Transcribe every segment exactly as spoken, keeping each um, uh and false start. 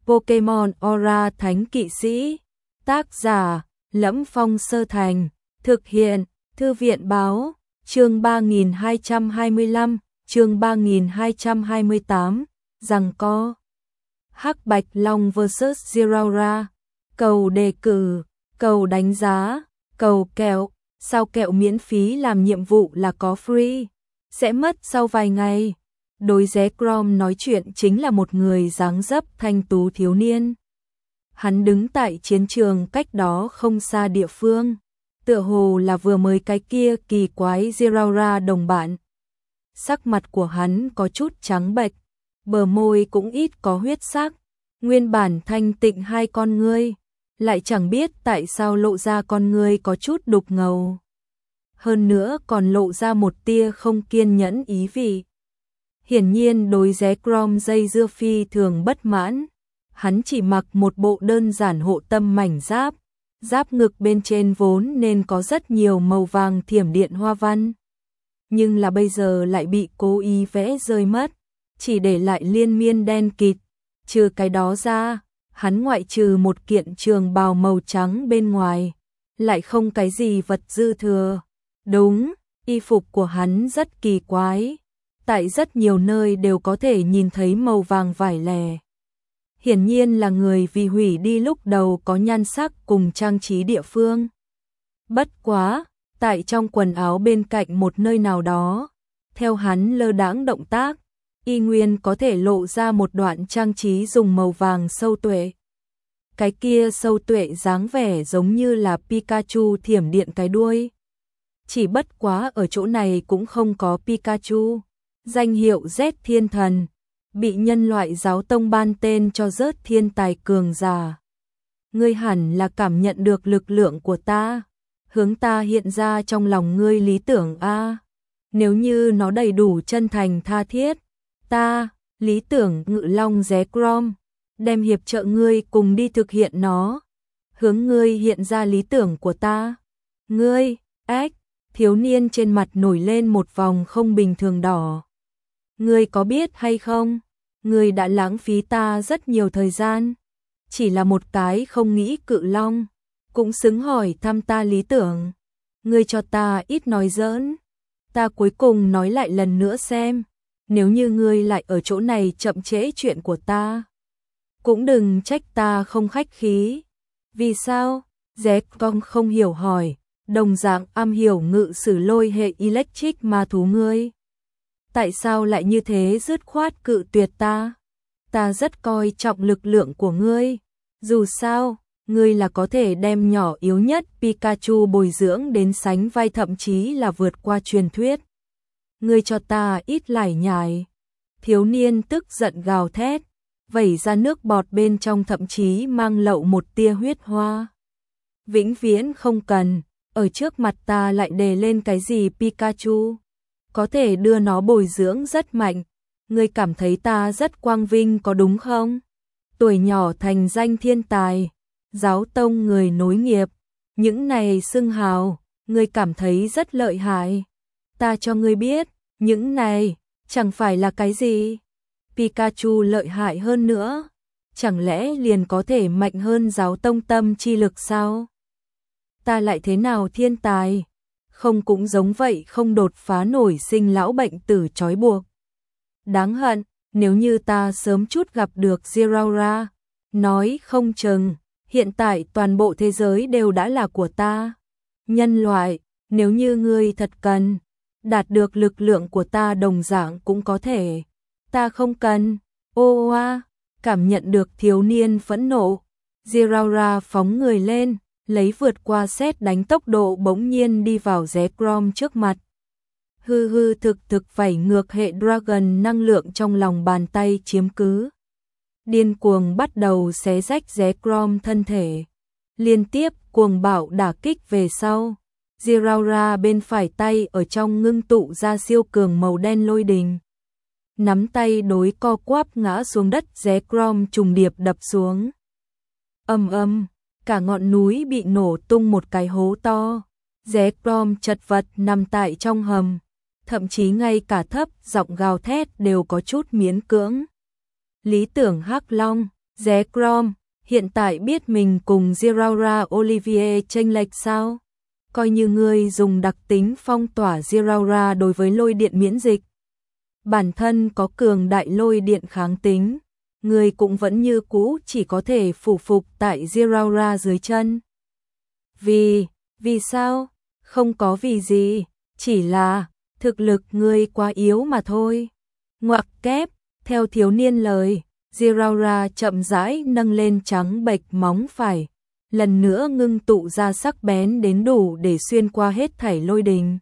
Pokemon Aura Thánh Kỵ Sĩ. Tác giả: Lẫm Phong Sơ Thành. Thực hiện: Thư viện Báo. Chương ba nghìn hai trăm hai mươi lăm, chương ba nghìn hai trăm hai mươi tám, giằng co. Hắc Bạch Long versus Zeraora. Cầu đề cử, cầu đánh giá, cầu kẹo. Sao kẹo miễn phí làm nhiệm vụ là có free, sẽ mất sau vài ngày. Đối Zé Crom nói chuyện chính là một người dáng dấp thanh tú thiếu niên. Hắn đứng tại chiến trường cách đó không xa địa phương, tựa hồ là vừa mới cái kia kỳ quái Zeraora đồng bạn. Sắc mặt của hắn có chút trắng bệch, bờ môi cũng ít có huyết sắc, nguyên bản thanh tịnh hai con ngươi, lại chẳng biết tại sao lộ ra con ngươi có chút đục ngầu. Hơn nữa còn lộ ra một tia không kiên nhẫn ý vị. Hiển nhiên đối Zé Crom dây dưa phi thường bất mãn. Hắn chỉ mặc một bộ đơn giản hộ tâm mảnh giáp, giáp ngực bên trên vốn nên có rất nhiều màu vàng thiểm điện hoa văn. Nhưng là bây giờ lại bị cố ý vẽ rơi mất, chỉ để lại liên miên đen kịt. Trừ cái đó ra, hắn ngoại trừ một kiện trường bào màu trắng bên ngoài, lại không cái gì vật dư thừa. Đúng, y phục của hắn rất kỳ quái, tại rất nhiều nơi đều có thể nhìn thấy màu vàng vải lè. Hiển nhiên là người vì hủy đi lúc đầu có nhan sắc cùng trang trí địa phương. Bất quá, tại trong quần áo bên cạnh một nơi nào đó, theo hắn lơ đãng động tác, y nguyên có thể lộ ra một đoạn trang trí dùng màu vàng sâu tuệ. Cái kia sâu tuệ dáng vẻ giống như là Pikachu thiểm điện cái đuôi. Chỉ bất quá ở chỗ này cũng không có Pikachu. Danh hiệu Z Thiên Thần, bị nhân loại giáo tông ban tên cho rớt thiên tài cường giả. Ngươi hẳn là cảm nhận được lực lượng của ta, hướng ta hiện ra trong lòng ngươi lý tưởng a. Nếu như nó đầy đủ chân thành tha thiết, ta, lý tưởng Ngự Long Zé Crom, đem hiệp trợ ngươi cùng đi thực hiện nó. Hướng ngươi hiện ra lý tưởng của ta. Ngươi, ếch, thiếu niên trên mặt nổi lên một vòng không bình thường đỏ. Ngươi có biết hay không, ngươi đã lãng phí ta rất nhiều thời gian. Chỉ là một cái không nghĩ cự long, cũng xứng hỏi thăm ta lý tưởng. Ngươi cho ta ít nói giỡn. Ta cuối cùng nói lại lần nữa xem, nếu như ngươi lại ở chỗ này chậm trễ chuyện của ta, cũng đừng trách ta không khách khí. Vì sao? Zé Crom không hiểu hỏi, đồng dạng am hiểu ngự sử lôi hệ electric ma thú ngươi. Tại sao lại như thế dứt khoát cự tuyệt ta? Ta rất coi trọng lực lượng của ngươi. Dù sao, ngươi là có thể đem nhỏ yếu nhất Pikachu bồi dưỡng đến sánh vai, thậm chí là vượt qua truyền thuyết. Ngươi cho ta ít lải nhải. Thiếu niên tức giận gào thét, vẩy ra nước bọt bên trong thậm chí mang lậu một tia huyết hoa. Vĩnh viễn không cần, ở trước mặt ta lại đề lên cái gì Pikachu. Có thể đưa nó bồi dưỡng rất mạnh. Ngươi cảm thấy ta rất quang vinh có đúng không? Tuổi nhỏ thành danh thiên tài, giáo tông người nối nghiệp, những này xưng hào, ngươi cảm thấy rất lợi hại. Ta cho ngươi biết, những này chẳng phải là cái gì. Pikachu lợi hại hơn nữa, chẳng lẽ liền có thể mạnh hơn giáo tông tâm chi lực sao? Ta lại thế nào thiên tài? Không cũng giống vậy, không đột phá nổi sinh lão bệnh tử trói buộc. Đáng hận, nếu như ta sớm chút gặp được Zeraora, nói không chừng, hiện tại toàn bộ thế giới đều đã là của ta. Nhân loại, nếu như ngươi thật cần, đạt được lực lượng của ta đồng dạng cũng có thể. Ta không cần. Ô oa, cảm nhận được thiếu niên phẫn nộ, Zeraora phóng người lên, lấy vượt qua sét đánh tốc độ bỗng nhiên đi vào Zé Crom trước mặt. Hư hư thực thực vảy ngược hệ Dragon năng lượng trong lòng bàn tay chiếm cứ. Điên cuồng bắt đầu xé rách Zé Crom thân thể. Liên tiếp cuồng bạo đả kích về sau. Zeraora bên phải tay ở trong ngưng tụ ra siêu cường màu đen lôi đình. Nắm tay đối co quắp ngã xuống đất, Zé Crom trùng điệp đập xuống. Ầm ầm, cả ngọn núi bị nổ tung một cái hố to. Zé Crom chật vật nằm tại trong hầm, thậm chí ngay cả thấp giọng gào thét đều có chút miễn cưỡng. Lý tưởng Hắc Long, Zekrom, hiện tại biết mình cùng Zeraora Olivier chênh lệch sao? Coi như ngươi dùng đặc tính phong tỏa Zeraora đối với lôi điện miễn dịch. Bản thân có cường đại lôi điện kháng tính, ngươi cũng vẫn như cũ chỉ có thể phủ phục tại Zeraora dưới chân. Vì, vì sao? Không có vì gì, chỉ là thực lực ngươi quá yếu mà thôi. Ngoặc kép, theo thiếu niên lời, Zeraora chậm rãi nâng lên trắng bệch móng phải, lần nữa ngưng tụ ra sắc bén đến đủ để xuyên qua hết thảy lôi đình.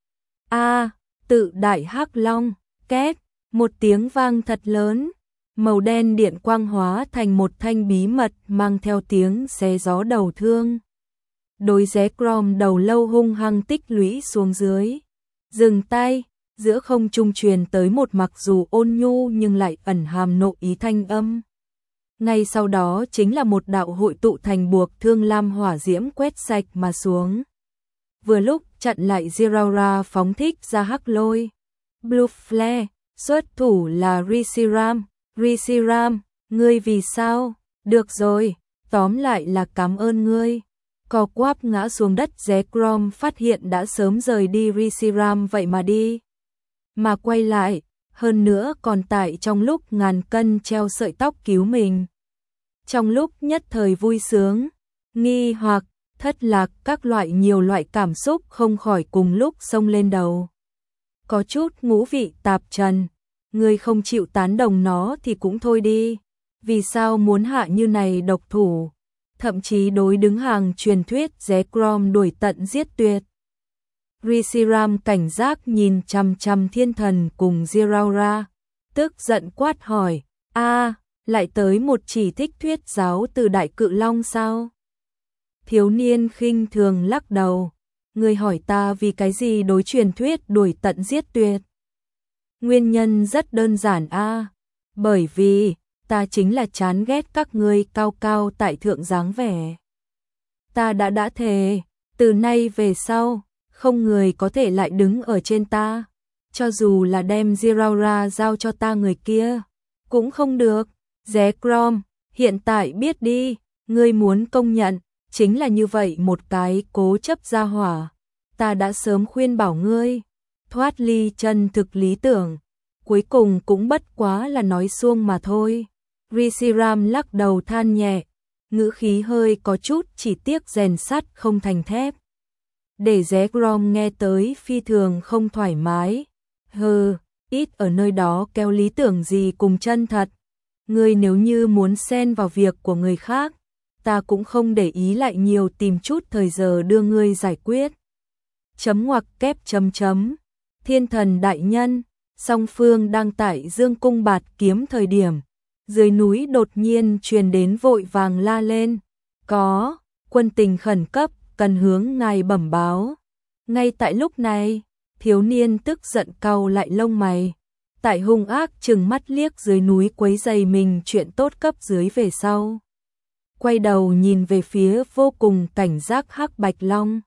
A, tự đại hắc long, két, một tiếng vang thật lớn, màu đen điện quang hóa thành một thanh bí mật mang theo tiếng xé gió đầu thương. Đối Zekrom đầu lâu hung hăng tích lũy xuống dưới. Dừng tay, giữa không trung truyền tới một mặc dù ôn nhu nhưng lại ẩn hàm nộ ý thanh âm. Ngay sau đó chính là một đạo hội tụ thành buộc thương lam hỏa diễm quét sạch mà xuống. Vừa lúc chặn lại Zeraora phóng thích ra hắc lôi. Blue Flare, xuất thủ là Reshiram. Reshiram, ngươi vì sao? Được rồi, tóm lại là cảm ơn ngươi. Co quắp ngã xuống đất, Zekrom phát hiện đã sớm rời đi Reshiram vậy mà đi. Mà quay lại, hơn nữa còn tại trong lúc ngàn cân treo sợi tóc cứu mình. Trong lúc nhất thời vui sướng, nghi hoặc, thất lạc các loại nhiều loại cảm xúc không khỏi cùng lúc xông lên đầu. Có chút ngũ vị tạp trần, ngươi không chịu tán đồng nó thì cũng thôi đi. Vì sao muốn hạ như này độc thủ? Thậm chí đối đứng hàng truyền thuyết Zekrom đuổi tận giết tuyệt. Reshiram cảnh giác nhìn chằm chằm thiên thần cùng Zeraora, tức giận quát hỏi, a, lại tới một chỉ thích thuyết giáo từ đại cự long sao? Thiếu niên khinh thường lắc đầu, ngươi hỏi ta vì cái gì đối truyền thuyết đuổi tận giết tuyệt? Nguyên nhân rất đơn giản a, bởi vì ta chính là chán ghét các ngươi cao cao tại thượng dáng vẻ. Ta đã đã thề, từ nay về sau, không người có thể lại đứng ở trên ta, cho dù là đem Zeraora giao cho ta người kia, cũng không được. Zekrom, hiện tại biết đi, ngươi muốn công nhận, chính là như vậy một cái cố chấp gia hỏa. Ta đã sớm khuyên bảo ngươi, thoát ly chân thực lý tưởng, cuối cùng cũng bất quá là nói suông mà thôi. Reshiram lắc đầu than nhẹ, ngữ khí hơi có chút chỉ tiếc rèn sắt không thành thép. Để Zekrom nghe tới phi thường không thoải mái. Hừ, ít ở nơi đó kéo lý tưởng gì cùng chân thật. Ngươi nếu như muốn xen vào việc của người khác, ta cũng không để ý lại nhiều, tìm chút thời giờ đưa ngươi giải quyết. Chấm ngoặc kép chấm chấm. Thiên thần đại nhân, song phương đang tại dương cung bạt kiếm thời điểm. Dưới núi đột nhiên truyền đến vội vàng la lên. Có, quân tình khẩn cấp, cần hướng ngài bẩm báo. Ngay tại lúc này, thiếu niên tức giận cau lại lông mày. Tại hung ác trừng mắt liếc dưới núi quấy rầy mình chuyện tốt cấp dưới về sau. Quay đầu nhìn về phía vô cùng cảnh giác hắc bạch long.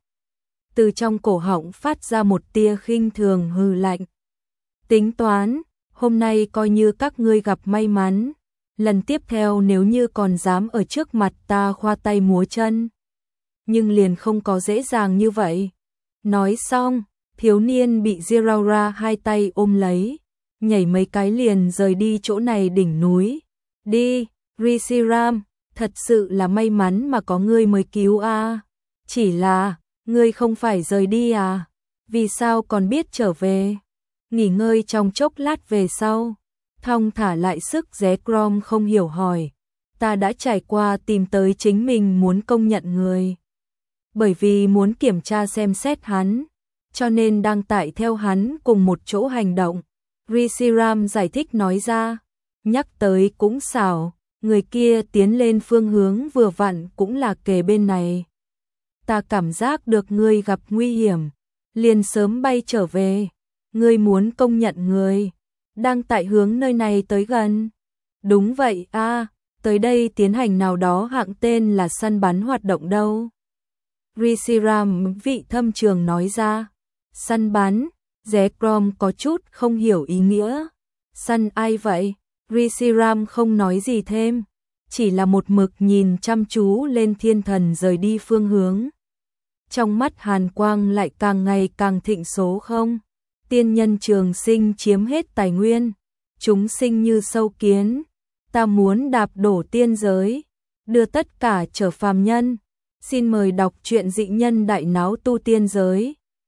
Từ trong cổ họng phát ra một tia khinh thường hừ lạnh. Tính toán, hôm nay coi như các ngươi gặp may mắn. Lần tiếp theo nếu như còn dám ở trước mặt ta khoa tay múa chân. Nhưng liền không có dễ dàng như vậy. Nói xong, thiếu niên bị Zeraora hai tay ôm lấy, nhảy mấy cái liền rời đi chỗ này đỉnh núi. Đi, Reshiram, thật sự là may mắn mà có ngươi mới cứu a. Chỉ là, ngươi không phải rời đi à? Vì sao còn biết trở về? Nghỉ ngơi trong chốc lát về sau. Thong thả lại sức, Zekrom không hiểu hỏi. Ta đã trải qua tìm tới chính mình muốn công nhận người. Bởi vì muốn kiểm tra xem xét hắn, cho nên đang tại theo hắn cùng một chỗ hành động. Reshiram giải thích nói ra. Nhắc tới cũng xảo, người kia tiến lên phương hướng vừa vặn cũng là kề bên này. Ta cảm giác được ngươi gặp nguy hiểm, liền sớm bay trở về. Ngươi muốn công nhận người đang tại hướng nơi này tới gần. Đúng vậy a, à, tới đây tiến hành nào đó hạng tên là săn bắn hoạt động đâu. Reshiram vị thâm trường nói ra. Săn bắn, Zekrom có chút không hiểu ý nghĩa. Săn ai vậy? Reshiram không nói gì thêm, chỉ là một mực nhìn chăm chú lên thiên thần rời đi phương hướng. Trong mắt hàn quang lại càng ngày càng thịnh số không. Tiên nhân trường sinh chiếm hết tài nguyên, chúng sinh như sâu kiến, ta muốn đạp đổ tiên giới, đưa tất cả trở phàm nhân. Xin mời đọc truyện Dị Nhân Đại Náo Tu Tiên Giới.